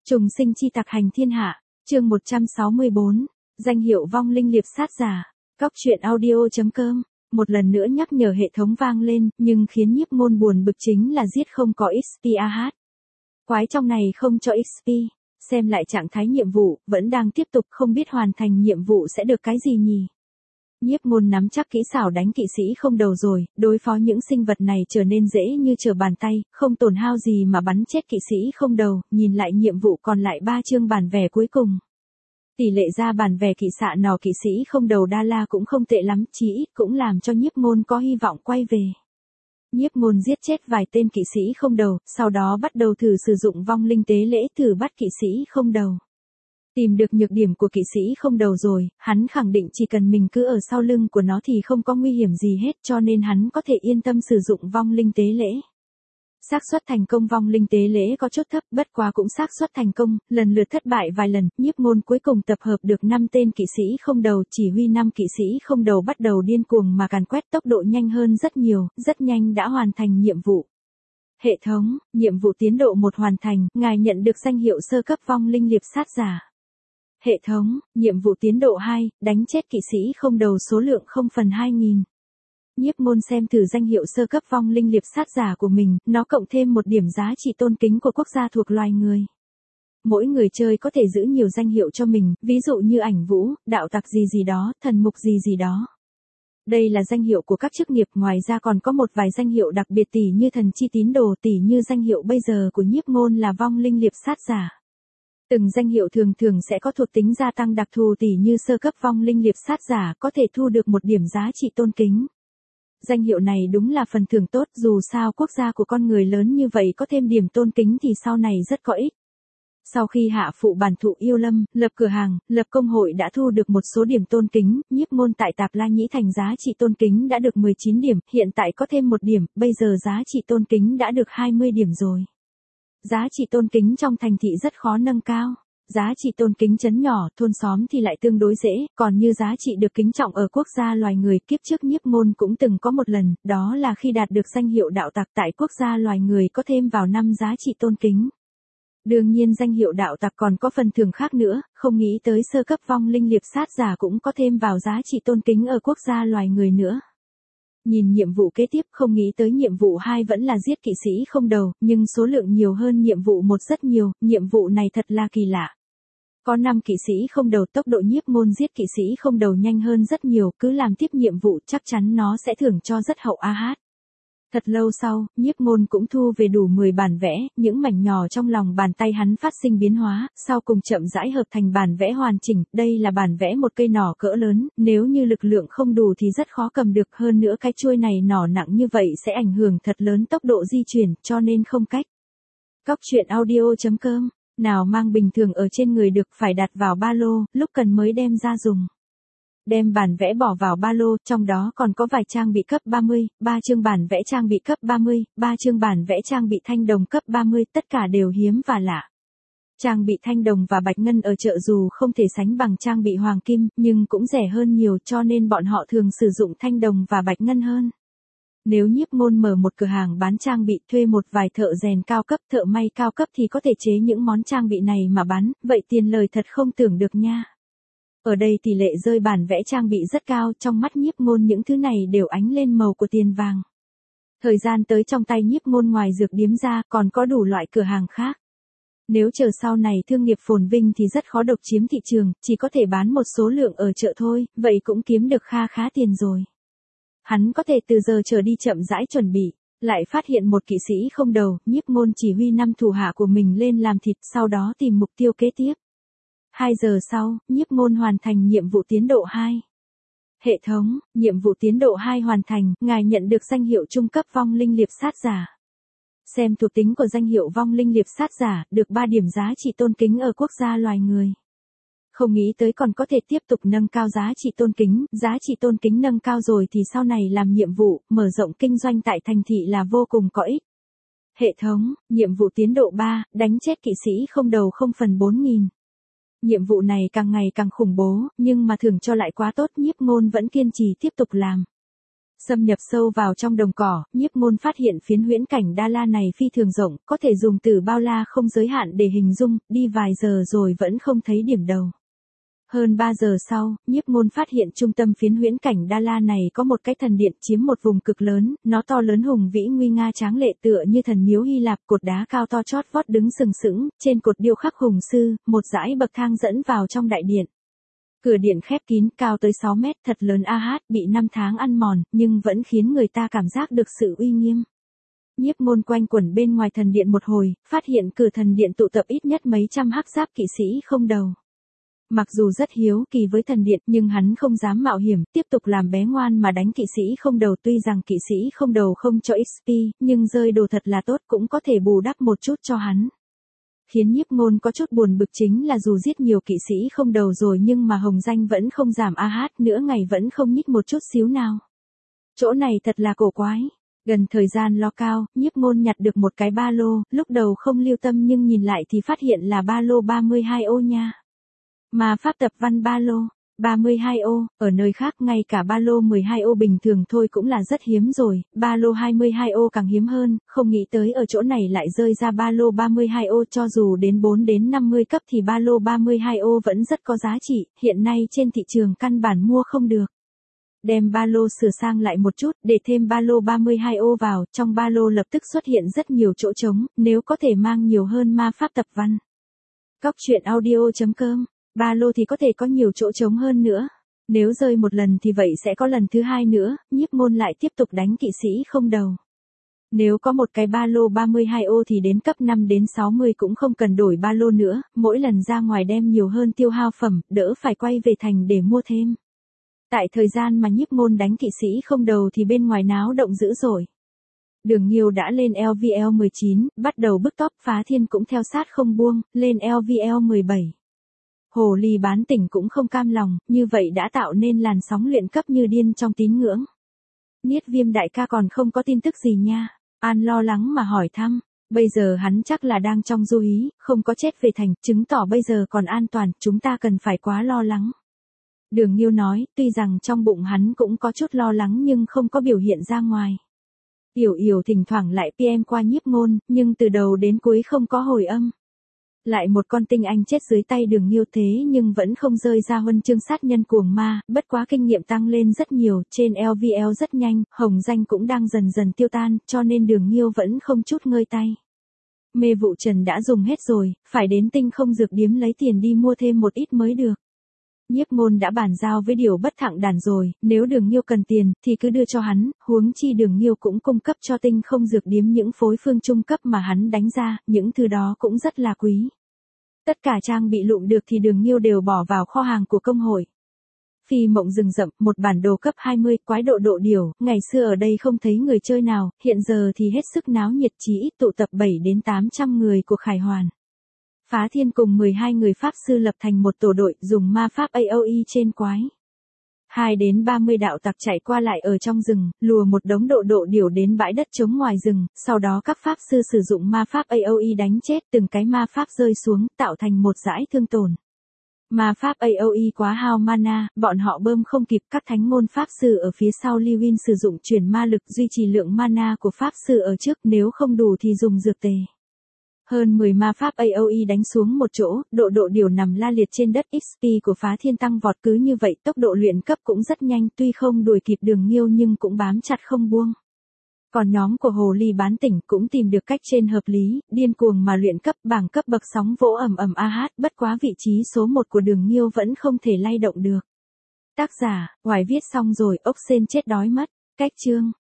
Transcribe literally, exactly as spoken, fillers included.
Trùng sinh chi tặc hành thiên hạ, chương một trăm sáu mươi bốn, danh hiệu vong linh liệp sát giả, cóc truyện audio.com, một lần nữa nhắc nhở hệ thống vang lên, nhưng khiến Nhiếp Ngôn buồn bực chính là giết không có ích pê a hát. Quái trong này không cho ích pê, xem lại trạng thái nhiệm vụ, vẫn đang tiếp tục không biết hoàn thành nhiệm vụ sẽ được cái gì nhỉ. Nhiếp Ngôn nắm chắc kỹ xảo đánh kỵ sĩ không đầu rồi, đối phó những sinh vật này trở nên dễ như trở bàn tay, không tổn hao gì mà bắn chết kỵ sĩ không đầu, nhìn lại nhiệm vụ còn lại ba chương bản vẽ cuối cùng. Tỷ lệ ra bản vẽ kỵ xạ nỏ kỵ sĩ không đầu Đa La cũng không tệ lắm, chí ít cũng làm cho Nhiếp Ngôn có hy vọng quay về. Nhiếp Ngôn giết chết vài tên kỵ sĩ không đầu, sau đó bắt đầu thử sử dụng vong linh tế lễ thử bắt kỵ sĩ không đầu. Tìm được nhược điểm của kỵ sĩ không đầu rồi, hắn khẳng định chỉ cần mình cứ ở sau lưng của nó thì không có nguy hiểm gì hết, cho nên hắn có thể yên tâm sử dụng vong linh tế lễ. Xác suất thành công vong linh tế lễ có chút thấp, bất quá cũng xác suất thành công, lần lượt thất bại vài lần, Nhiếp Ngôn cuối cùng tập hợp được năm tên kỵ sĩ không đầu, chỉ huy năm kỵ sĩ không đầu bắt đầu điên cuồng mà càn quét, tốc độ nhanh hơn rất nhiều, rất nhanh đã hoàn thành nhiệm vụ. Hệ thống, nhiệm vụ tiến độ một hoàn thành, ngài nhận được danh hiệu sơ cấp vong linh liệp sát giả. Hệ thống, nhiệm vụ tiến độ hai, đánh chết kỵ sĩ không đầu số lượng không phần hai nghìn. Nhiếp Ngôn xem thử danh hiệu sơ cấp vong linh liệp sát giả của mình, nó cộng thêm một điểm giá trị tôn kính của quốc gia thuộc loài người. Mỗi người chơi có thể giữ nhiều danh hiệu cho mình, ví dụ như ảnh vũ, đạo tặc gì gì đó, thần mục gì gì đó. Đây là danh hiệu của các chức nghiệp, ngoài ra còn có một vài danh hiệu đặc biệt tỷ như thần chi tín đồ, tỷ như danh hiệu bây giờ của Nhiếp Ngôn là vong linh liệp sát giả. Từng danh hiệu thường thường sẽ có thuộc tính gia tăng đặc thù tỷ như sơ cấp vong linh liệp sát giả có thể thu được một điểm giá trị tôn kính. Danh hiệu này đúng là phần thưởng tốt, dù sao quốc gia của con người lớn như vậy có thêm điểm tôn kính thì sau này rất có ích. Sau khi hạ phụ bản thụ yêu lâm, lập cửa hàng, lập công hội đã thu được một số điểm tôn kính, Nhiếp Ngôn tại Tạp La Nhĩ Thành giá trị tôn kính đã được mười chín điểm, hiện tại có thêm một điểm, bây giờ giá trị tôn kính đã được hai mươi điểm rồi. Giá trị tôn kính trong thành thị rất khó nâng cao. Giá trị tôn kính trấn nhỏ, thôn xóm thì lại tương đối dễ, còn như giá trị được kính trọng ở quốc gia loài người, kiếp trước Nhiếp Ngôn cũng từng có một lần, đó là khi đạt được danh hiệu đạo tặc tại quốc gia loài người có thêm vào năm giá trị tôn kính. Đương nhiên danh hiệu đạo tặc còn có phần thưởng khác nữa, không nghĩ tới sơ cấp vong linh liệp sát giả cũng có thêm vào giá trị tôn kính ở quốc gia loài người nữa. Nhìn nhiệm vụ kế tiếp, không nghĩ tới nhiệm vụ hai vẫn là giết kỵ sĩ không đầu, nhưng số lượng nhiều hơn nhiệm vụ một rất nhiều, nhiệm vụ này thật là kỳ lạ. Có năm kỵ sĩ không đầu, tốc độ Nhiếp Ngôn giết kỵ sĩ không đầu nhanh hơn rất nhiều, cứ làm tiếp nhiệm vụ chắc chắn nó sẽ thưởng cho rất hậu a hát. Thật lâu sau, Nhiếp Ngôn cũng thu về đủ mười bản vẽ, những mảnh nhỏ trong lòng bàn tay hắn phát sinh biến hóa, sau cùng chậm rãi hợp thành bản vẽ hoàn chỉnh, đây là bản vẽ một cây nỏ cỡ lớn, nếu như lực lượng không đủ thì rất khó cầm được, hơn nữa cái chuôi này nỏ nặng như vậy sẽ ảnh hưởng thật lớn tốc độ di chuyển, cho nên không cách. Cóc truyện audio.com, nào mang bình thường ở trên người được phải đặt vào ba lô, lúc cần mới đem ra dùng. Đem bản vẽ bỏ vào ba lô, trong đó còn có vài trang bị cấp ba mươi, ba chương bản vẽ trang bị cấp ba mươi, ba chương bản vẽ trang bị thanh đồng cấp ba mươi, tất cả đều hiếm và lạ. Trang bị thanh đồng và bạch ngân ở chợ dù không thể sánh bằng trang bị hoàng kim, nhưng cũng rẻ hơn nhiều cho nên bọn họ thường sử dụng thanh đồng và bạch ngân hơn. Nếu Nhiếp Ngôn mở một cửa hàng bán trang bị, thuê một vài thợ rèn cao cấp, thợ may cao cấp thì có thể chế những món trang bị này mà bán, vậy tiền lời thật không tưởng được nha. Ở đây tỷ lệ rơi bản vẽ trang bị rất cao, trong mắt Nhiếp Ngôn những thứ này đều ánh lên màu của tiền vàng. Thời gian tới trong tay Nhiếp Ngôn ngoài dược điếm ra, còn có đủ loại cửa hàng khác. Nếu chờ sau này thương nghiệp phồn vinh thì rất khó độc chiếm thị trường, chỉ có thể bán một số lượng ở chợ thôi, vậy cũng kiếm được kha khá tiền rồi. Hắn có thể từ giờ trở đi chậm rãi chuẩn bị, lại phát hiện một kỵ sĩ không đầu, Nhiếp Ngôn chỉ huy năm thủ hạ của mình lên làm thịt, sau đó tìm mục tiêu kế tiếp. hai giờ sau, Nhiếp Ngôn hoàn thành nhiệm vụ tiến độ hai. Hệ thống, nhiệm vụ tiến độ hai hoàn thành, ngài nhận được danh hiệu trung cấp vong linh liệp sát giả. Xem thuộc tính của danh hiệu vong linh liệp sát giả, được ba điểm giá trị tôn kính ở quốc gia loài người. Không nghĩ tới còn có thể tiếp tục nâng cao giá trị tôn kính, giá trị tôn kính nâng cao rồi thì sau này làm nhiệm vụ, mở rộng kinh doanh tại thành thị là vô cùng có ích. Hệ thống, nhiệm vụ tiến độ ba, đánh chết kỵ sĩ không đầu không phần bốn nghìn. Nhiệm vụ này càng ngày càng khủng bố, nhưng mà thưởng cho lại quá tốt, Nhiếp Ngôn vẫn kiên trì tiếp tục làm. Xâm nhập sâu vào trong đồng cỏ, Nhiếp Ngôn phát hiện phiến huyễn cảnh Đa La này phi thường rộng, có thể dùng từ bao la không giới hạn để hình dung, đi vài giờ rồi vẫn không thấy điểm đầu. Hơn ba giờ sau, Nhiếp Ngôn phát hiện trung tâm phiến huyễn cảnh Đa La này có một cái thần điện chiếm một vùng cực lớn, nó to lớn hùng vĩ nguy nga tráng lệ tựa như thần miếu Hy Lạp, cột đá cao to chót vót đứng sừng sững, trên cột điêu khắc hùng sư, một dãy bậc thang dẫn vào trong đại điện. Cửa điện khép kín, cao tới sáu mét, thật lớn a hát, bị năm tháng ăn mòn, nhưng vẫn khiến người ta cảm giác được sự uy nghiêm. Nhiếp Ngôn quanh quẩn bên ngoài thần điện một hồi, phát hiện cửa thần điện tụ tập ít nhất mấy trăm hắc giáp kỵ sĩ không đầu. Mặc dù rất hiếu kỳ với thần điện, nhưng hắn không dám mạo hiểm, tiếp tục làm bé ngoan mà đánh kỵ sĩ không đầu. Tuy rằng kỵ sĩ không đầu không cho ích pê, nhưng rơi đồ thật là tốt, cũng có thể bù đắp một chút cho hắn. Khiến Nhiếp Ngôn có chút buồn bực chính là dù giết nhiều kỵ sĩ không đầu rồi nhưng mà hồng danh vẫn không giảm a hát, nửa ngày vẫn không nhích một chút xíu nào. Chỗ này thật là cổ quái. Gần thời gian lo cao, Nhiếp Ngôn nhặt được một cái ba lô, lúc đầu không lưu tâm nhưng nhìn lại thì phát hiện là ba lô ba mươi hai ô nha. Mà pháp tập văn ba lô, ba mươi hai ô, ở nơi khác ngay cả ba lô mười hai ô bình thường thôi cũng là rất hiếm rồi, ba lô hai mươi hai ô càng hiếm hơn, không nghĩ tới ở chỗ này lại rơi ra ba lô ba mươi hai ô, cho dù đến bốn đến năm mươi cấp thì ba lô ba mươi hai ô vẫn rất có giá trị, hiện nay trên thị trường căn bản mua không được. Đem ba lô sửa sang lại một chút, để thêm ba lô ba mươi hai ô vào, trong ba lô lập tức xuất hiện rất nhiều chỗ trống, nếu có thể mang nhiều hơn ma pháp tập văn. Cóc truyện audio chấm com, ba lô thì có thể có nhiều chỗ trống hơn nữa. Nếu rơi một lần thì vậy sẽ có lần thứ hai nữa, Nhiếp Ngôn lại tiếp tục đánh kỵ sĩ không đầu. Nếu có một cái ba lô ba mươi hai ô thì đến cấp năm đến sáu mươi cũng không cần đổi ba lô nữa, mỗi lần ra ngoài đem nhiều hơn tiêu hao phẩm, đỡ phải quay về thành để mua thêm. Tại thời gian mà Nhiếp Ngôn đánh kỵ sĩ không đầu thì bên ngoài náo động dữ dội. Đường Nhiêu đã lên L V L mười chín, bắt đầu bứt tốc, Phá Thiên cũng theo sát không buông, lên L V L mười bảy. Hồ ly bán tỉnh cũng không cam lòng, như vậy đã tạo nên làn sóng luyện cấp như điên trong tín ngưỡng. Niết Viêm đại ca còn không có tin tức gì nha. An lo lắng mà hỏi thăm, bây giờ hắn chắc là đang trong du hí, không có chết về thành, chứng tỏ bây giờ còn an toàn, chúng ta cần phải quá lo lắng. Đường Nhiêu nói, tuy rằng trong bụng hắn cũng có chút lo lắng nhưng không có biểu hiện ra ngoài. Yểu Yểu thỉnh thoảng lại pê em qua Nhiếp Ngôn, nhưng từ đầu đến cuối không có hồi âm. Lại một con tinh anh chết dưới tay Đường Nhiêu thế nhưng vẫn không rơi ra huân chương sát nhân cuồng ma, bất quá kinh nghiệm tăng lên rất nhiều, trên L V L rất nhanh, hồng danh cũng đang dần dần tiêu tan, cho nên Đường Nhiêu vẫn không chút ngơi tay. Mê vụ trần đã dùng hết rồi, phải đến tinh không dược điếm lấy tiền đi mua thêm một ít mới được. Nhiếp Ngôn đã bàn giao với Điều Bất Thặng Đàn rồi, nếu Đường Nhiêu cần tiền thì cứ đưa cho hắn, huống chi Đường Nhiêu cũng cung cấp cho tinh không dược điếm những phối phương trung cấp mà hắn đánh ra, những thứ đó cũng rất là quý. Tất cả trang bị lụm được thì Đường Nhiêu đều bỏ vào kho hàng của công hội. Phi Mộng Rừng Rậm, một bản đồ cấp hai mươi, quái độ độ điểu, ngày xưa ở đây không thấy người chơi nào, hiện giờ thì hết sức náo nhiệt, chí ít tụ tập bảy đến tám trăm người của Khải Hoàn. Phá Thiên cùng mười hai người pháp sư lập thành một tổ đội, dùng ma pháp a o e trên quái. hai đến ba mươi đạo tặc chạy qua lại ở trong rừng, lùa một đống độ độ điểu đến bãi đất trống ngoài rừng, sau đó các pháp sư sử dụng ma pháp a o e đánh chết từng cái ma pháp rơi xuống, tạo thành một dải thương tổn. Ma pháp a o e quá hao mana, bọn họ bơm không kịp, các thánh ngôn pháp sư ở phía sau Lewin sử dụng chuyển ma lực duy trì lượng mana của pháp sư ở trước, nếu không đủ thì dùng dược tề. Hơn mười ma pháp a o e đánh xuống một chỗ, độ độ điểu nằm la liệt trên đất, ích pê của Phá Thiên tăng vọt, cứ như vậy tốc độ luyện cấp cũng rất nhanh, tuy không đuổi kịp Đường Nhiêu nhưng cũng bám chặt không buông. Còn nhóm của Hồ Ly bán tỉnh cũng tìm được cách trên hợp lý, điên cuồng mà luyện cấp, bảng cấp bậc sóng vỗ ầm ầm a hát, bất quá vị trí số một của Đường Nhiêu vẫn không thể lay động được. Tác giả, Hoài viết xong rồi, ốc sên chết đói mất. Cách chương